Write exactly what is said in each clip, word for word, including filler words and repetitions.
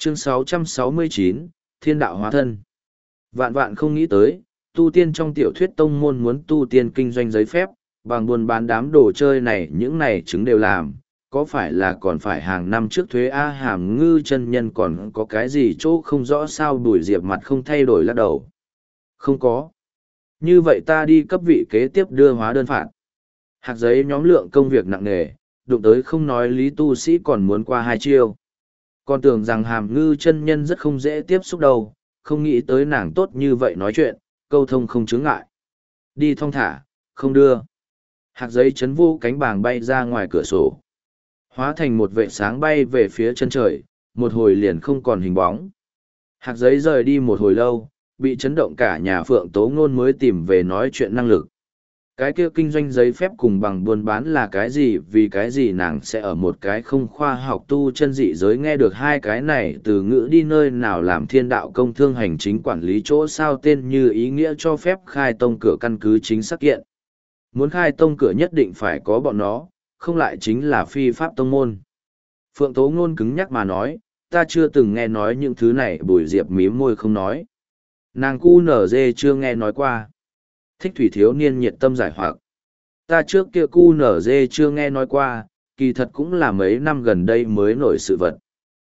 Chương sáu trăm sáu mươi chín, Thiên đạo hóa thân. Vạn vạn không nghĩ tới, tu tiên trong tiểu thuyết tông môn muốn tu tiên kinh doanh giấy phép, bằng buôn bán đám đồ chơi này những này chứng đều làm, có phải là còn phải hàng năm trước thuế A Hàm Ngư chân nhân còn có cái gì chỗ không rõ sao Bùi Diệp mặt không thay đổi lắc đầu. Không có. Như vậy ta đi cấp vị kế tiếp đưa hóa đơn phạt. Hạc giấy nhóm lượng công việc nặng nề, đụng tới không nói lý tu sĩ còn muốn qua hai chiêu. Còn tưởng rằng Hàm Ngư chân nhân rất không dễ tiếp xúc đâu, không nghĩ tới nàng tốt như vậy nói chuyện, câu thông không chướng ngại. Đi thong thả, không đưa. Hạc giấy chấn vô cánh bàng bay ra ngoài cửa sổ. Hóa thành một vệ sáng bay về phía chân trời, một hồi liền không còn hình bóng. Hạc giấy rời đi một hồi lâu, bị chấn động cả nhà Phượng Tố Ngôn mới tìm về nói chuyện năng lực. Cái kia kinh doanh giấy phép cùng bằng buôn bán là cái gì, vì cái gì nàng sẽ ở một cái không khoa học tu chân dị giới nghe được hai cái này từ ngữ đi nơi nào làm thiên đạo công thương hành chính quản lý chỗ sao tên như ý nghĩa cho phép khai tông cửa căn cứ chính xác kiện. Muốn khai tông cửa nhất định phải có bọn nó, không lại chính là phi pháp tông môn. Phượng Tố Ngôn cứng nhắc mà nói, ta chưa từng nghe nói những thứ này. Bùi Diệp mím môi không nói. Nàng cu nở dê chưa nghe nói qua. Thích thủy thiếu niên nhiệt tâm giải hoặc. Ta trước kia cu nở dê chưa nghe nói qua, kỳ thật cũng là mấy năm gần đây mới nổi sự vật.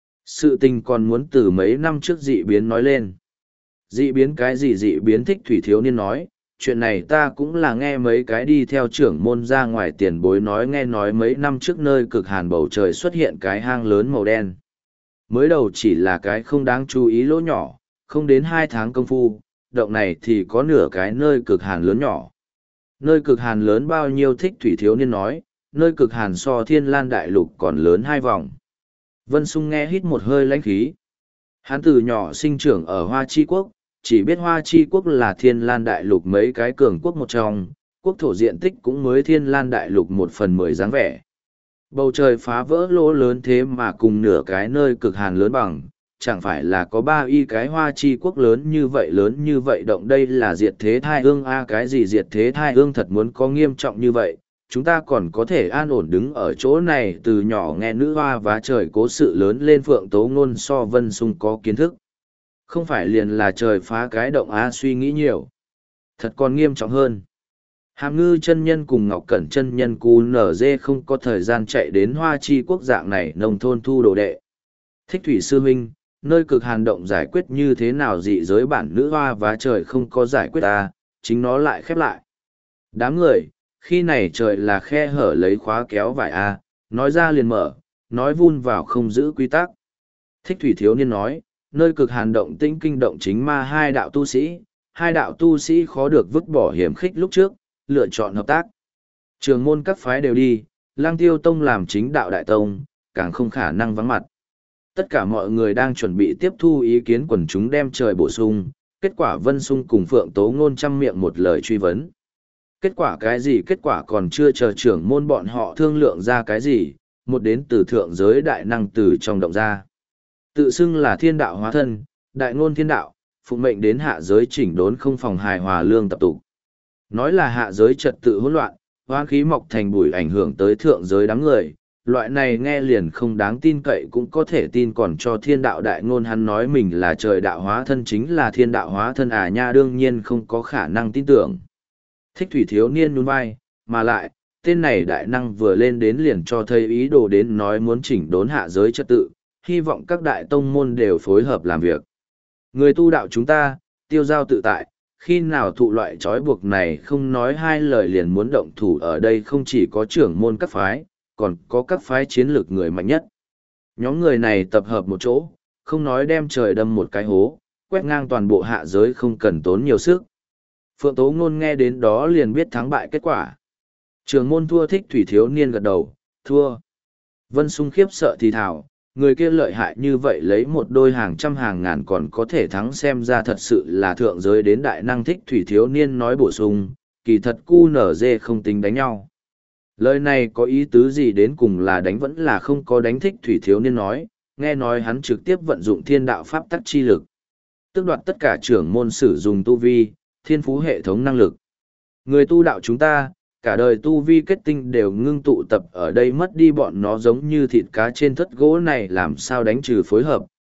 Sự tình còn muốn từ mấy năm trước dị biến nói lên. Dị biến cái gì dị biến? Thích thủy thiếu niên nói, chuyện này ta cũng là nghe mấy cái đi theo trưởng môn ra ngoài tiền bối nói, nghe nói mấy năm trước nơi cực hàn bầu trời xuất hiện cái hang lớn màu đen. Mới đầu chỉ là cái không đáng chú ý lỗ nhỏ, không đến hai tháng công phu, động này thì có nửa cái nơi cực hàn lớn nhỏ. Nơi cực hàn lớn bao nhiêu? Thích thủy thiếu niên nói, nơi cực hàn so thiên lan đại lục còn lớn hai vòng. Vân Sung nghe hít một hơi lãnh khí. Hắn từ nhỏ sinh trưởng ở Hoa Chi Quốc, chỉ biết Hoa Chi Quốc là thiên lan đại lục mấy cái cường quốc một trong, quốc thổ diện tích cũng mới thiên lan đại lục một phần mười dáng vẻ. Bầu trời phá vỡ lỗ lớn thế mà cùng nửa cái nơi cực hàn lớn bằng, chẳng phải là có ba y cái Hoa Chi Quốc lớn như vậy lớn như vậy động. Đây là diệt thế thai ương a. Cái gì diệt thế thai ương? Thật muốn có nghiêm trọng như vậy, chúng ta còn có thể an ổn đứng ở chỗ này. Từ nhỏ nghe nữ hoa vá trời cố sự lớn lên, Phượng Tố Ngôn so Vân Sung có kiến thức. Không phải liền là trời phá cái động a. Suy nghĩ nhiều. Thật còn nghiêm trọng hơn. Hàm Ngư chân nhân cùng Ngọc Cẩn chân nhân cu nở dê không có thời gian chạy đến Hoa Chi Quốc dạng này nông thôn thu đồ đệ. Thích thủy sư huynh, nơi cực hàn động giải quyết như thế nào? Dị giới bản nữ hoa vá trời không có giải quyết ta, chính nó lại khép lại. Đám người, khi này trời là khe hở lấy khóa kéo vải a, nói ra liền mở, nói vun vào không giữ quy tắc. Thích thủy thiếu niên nói, nơi cực hàn động tĩnh kinh động chính ma hai đạo tu sĩ, hai đạo tu sĩ khó được vứt bỏ hiểm khích lúc trước, lựa chọn hợp tác. Trường môn các phái đều đi, Lang Tiêu Tông làm chính đạo đại tông, càng không khả năng vắng mặt. Tất cả mọi người đang chuẩn bị tiếp thu ý kiến quần chúng đem trời bổ sung, kết quả Vân Sung cùng Phượng Tố Ngôn chăm miệng một lời truy vấn. Kết quả cái gì? Kết quả còn chưa chờ trưởng môn bọn họ thương lượng ra cái gì, một đến từ thượng giới đại năng từ trong động ra. Tự xưng là thiên đạo hóa thân, đại ngôn thiên đạo, phụng mệnh đến hạ giới chỉnh đốn không phòng hài hòa lương tập tục. Nói là hạ giới trật tự hỗn loạn, hoang khí mọc thành bụi ảnh hưởng tới thượng giới đám người. Loại này nghe liền không đáng tin cậy cũng có thể tin, còn cho thiên đạo đại ngôn. Hắn nói mình là trời đạo hóa thân chính là thiên đạo hóa thân à nha, đương nhiên không có khả năng tin tưởng. Thích thủy thiếu niên nhún vai, mà lại, tên này đại năng vừa lên đến liền cho thấy ý đồ đến nói muốn chỉnh đốn hạ giới trật tự, hy vọng các đại tông môn đều phối hợp làm việc. Người tu đạo chúng ta, tiêu giao tự tại, khi nào thụ loại trói buộc này không nói hai lời liền muốn động thủ. Ở đây không chỉ có trưởng môn các phái, còn có các phái chiến lược người mạnh nhất. Nhóm người này tập hợp một chỗ, không nói đem trời đâm một cái hố, quét ngang toàn bộ hạ giới không cần tốn nhiều sức. Phượng Tố Ngôn nghe đến đó liền biết thắng bại kết quả. Trường môn thua. Thích thủy thiếu niên gật đầu, thua. Vân Sung khiếp sợ thì thào, người kia lợi hại như vậy, lấy một đôi hàng trăm hàng ngàn còn có thể thắng, xem ra thật sự là thượng giới đến đại năng. Thích thủy thiếu niên nói bổ sung, kỳ thật cu nở dê không tính đánh nhau. Lời này có ý tứ gì? Đến cùng là đánh vẫn là không có đánh? Thích thủy thiếu niên nói, nghe nói hắn trực tiếp vận dụng thiên đạo pháp tắc chi lực, tước đoạt tất cả trưởng môn sử dụng tu vi, thiên phú hệ thống năng lực. Người tu đạo chúng ta, cả đời tu vi kết tinh đều ngưng tụ tập ở đây, mất đi bọn nó giống như thịt cá trên thất gỗ này, làm sao đánh trừ phối hợp,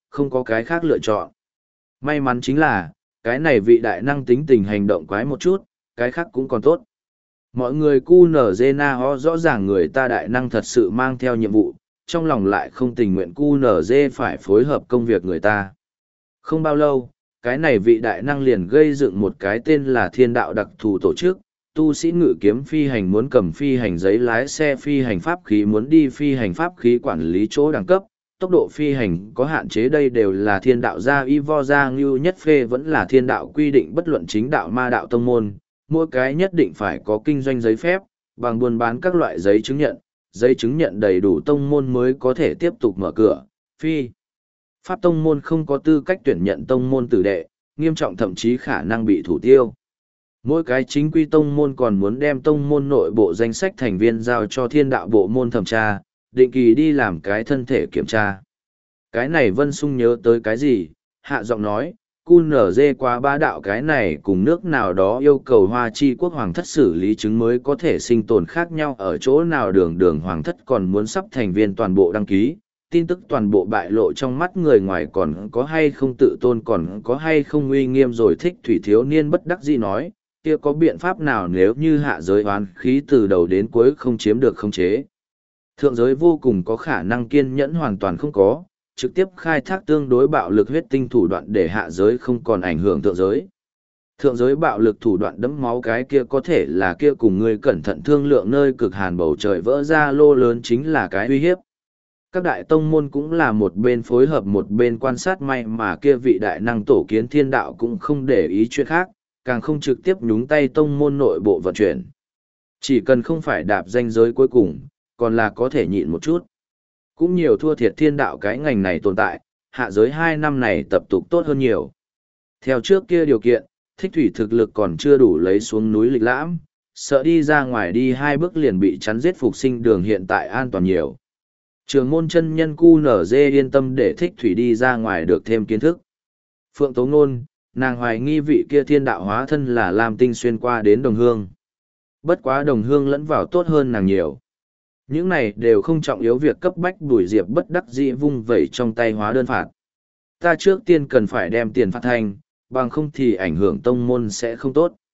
không có cái khác lựa chọn. May mắn chính là, cái này vị đại năng tính tình hành động quái một chút, cái khác cũng còn tốt. Mọi người cu nở dê na ho rõ ràng người ta đại năng thật sự mang theo nhiệm vụ, trong lòng lại không tình nguyện cu nở dê phải phối hợp công việc người ta. Không bao lâu, cái này vị đại năng liền gây dựng một cái tên là thiên đạo đặc thù tổ chức, tu sĩ ngự kiếm phi hành muốn cầm phi hành giấy lái xe phi hành pháp khí muốn đi phi hành pháp khí quản lý chỗ đẳng cấp, tốc độ phi hành có hạn chế đây đều là thiên đạo gia y vo gia ngưu nhất phê vẫn là thiên đạo quy định bất luận chính đạo ma đạo tông môn, mỗi cái nhất định phải có kinh doanh giấy phép, bằng buôn bán các loại giấy chứng nhận, giấy chứng nhận đầy đủ tông môn mới có thể tiếp tục mở cửa, phi. Pháp tông môn không có tư cách tuyển nhận tông môn tử đệ, nghiêm trọng thậm chí khả năng bị thủ tiêu. Mỗi cái chính quy tông môn còn muốn đem tông môn nội bộ danh sách thành viên giao cho thiên đạo bộ môn thẩm tra, định kỳ đi làm cái thân thể kiểm tra. Cái này Vân Sung nhớ tới cái gì, hạ giọng nói, cu nở dê qua ba đạo cái này cùng nước nào đó yêu cầu hoa chi quốc hoàng thất xử lý chứng mới có thể sinh tồn khác nhau ở chỗ nào đường đường hoàng thất còn muốn sắp thành viên toàn bộ đăng ký, tin tức toàn bộ bại lộ trong mắt người ngoài còn có hay không tự tôn còn có hay không uy nghiêm rồi thích thủy thiếu niên bất đắc dĩ nói, kia có biện pháp nào nếu như hạ giới oán khí từ đầu đến cuối không chiếm được khống chế. Thượng giới vô cùng có khả năng kiên nhẫn hoàn toàn không có, trực tiếp khai thác tương đối bạo lực huyết tinh thủ đoạn để hạ giới không còn ảnh hưởng thượng giới. Thượng giới bạo lực thủ đoạn đẫm máu cái kia có thể là kia cùng người cẩn thận thương lượng nơi cực hàn bầu trời vỡ ra lô lớn chính là cái uy hiếp. Các đại tông môn cũng là một bên phối hợp một bên quan sát may mà kia vị đại năng tổ kiến thiên đạo cũng không để ý chuyện khác, càng không trực tiếp nhúng tay tông môn nội bộ vận chuyển. Chỉ cần không phải đạp danh giới cuối cùng, còn là có thể nhịn một chút. Cũng nhiều thua thiệt thiên đạo cái ngành này tồn tại, hạ giới hai năm này tập tục tốt hơn nhiều. Theo trước kia điều kiện, thích thủy thực lực còn chưa đủ lấy xuống núi lịch lãm, sợ đi ra ngoài đi hai bước liền bị chắn giết phục sinh đường hiện tại an toàn nhiều. Trường môn chân nhân cu nở dê yên tâm để thích thủy đi ra ngoài được thêm kiến thức. Phượng Tố Ngôn, nàng hoài nghi vị kia thiên đạo hóa thân là Lam Tinh xuyên qua đến đồng hương. Bất quá đồng hương lẫn vào tốt hơn nàng nhiều. Những này đều không trọng yếu việc cấp bách Bùi Diệp bất đắc dĩ vung vẩy trong tay hóa đơn phạt. Ta trước tiên cần phải đem tiền phạt thành, bằng không thì ảnh hưởng tông môn sẽ không tốt.